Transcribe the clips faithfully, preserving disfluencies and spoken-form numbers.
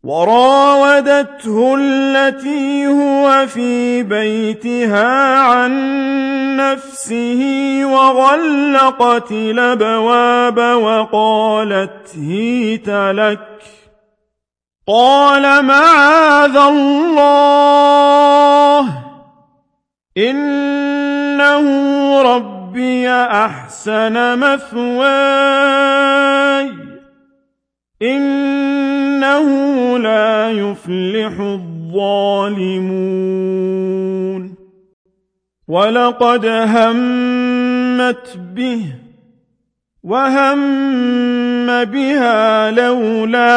وراودته التي هو في بيتها عن نفسه وغلقت الأبواب وقالت هيت لك قال معاذ الله إنه ربي أحسن مثواي إنه لا يفلح الظالمون ولقد همت به وهم بها لولا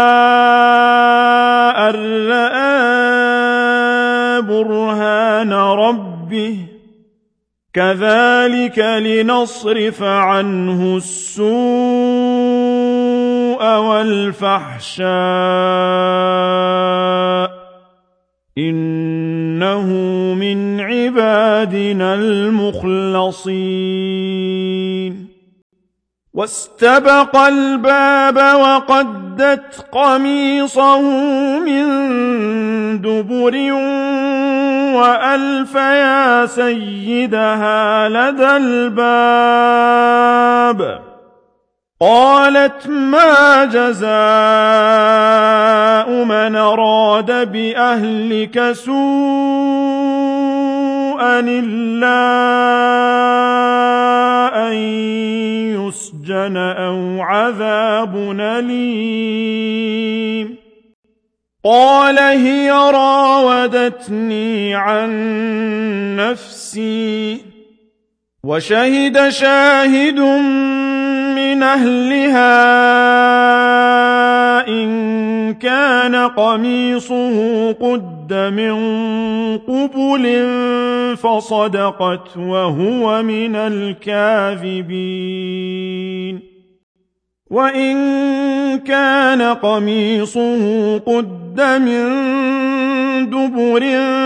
أن رأى برهان ربه كذلك لنصرف عنه السوء والفحشاء إنه من عبادنا المخلصين واستبق الباب وقدت قميصه من دبر وألف يا سيدها لدى الباب قالت ما جزاء من أراد بأهلك سوءا إلا أن يسجن أو عذاب أليم قال هي راودتني عن نفسي وشهد شاهد من أهلها إن كان قميصه قد من قبل فصدقت وهو من الكاذبين وإن كان قميصه قد من دبر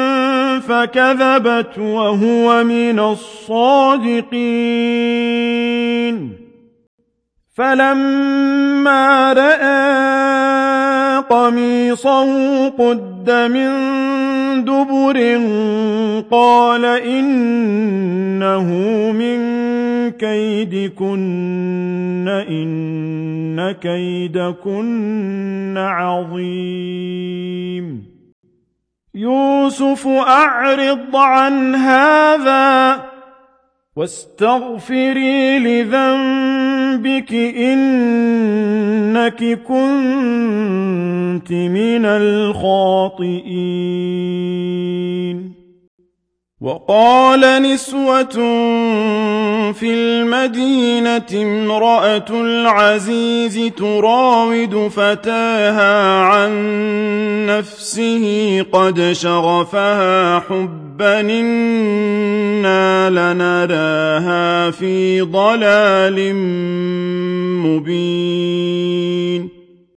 فكذبت وهو من الصادقين فلما رأى قميصه قد من دبر قال إنه من كيدكن إن كيدكن عظيم يوسف أعرض عن هذا واستغفري لذنبك إنك كنت من الخاطئين وقال نسوة في المدينة امرأة العزيز تراود فتاها عن نفسه قد شغفها حبا إنا لنراها في ضلال مبين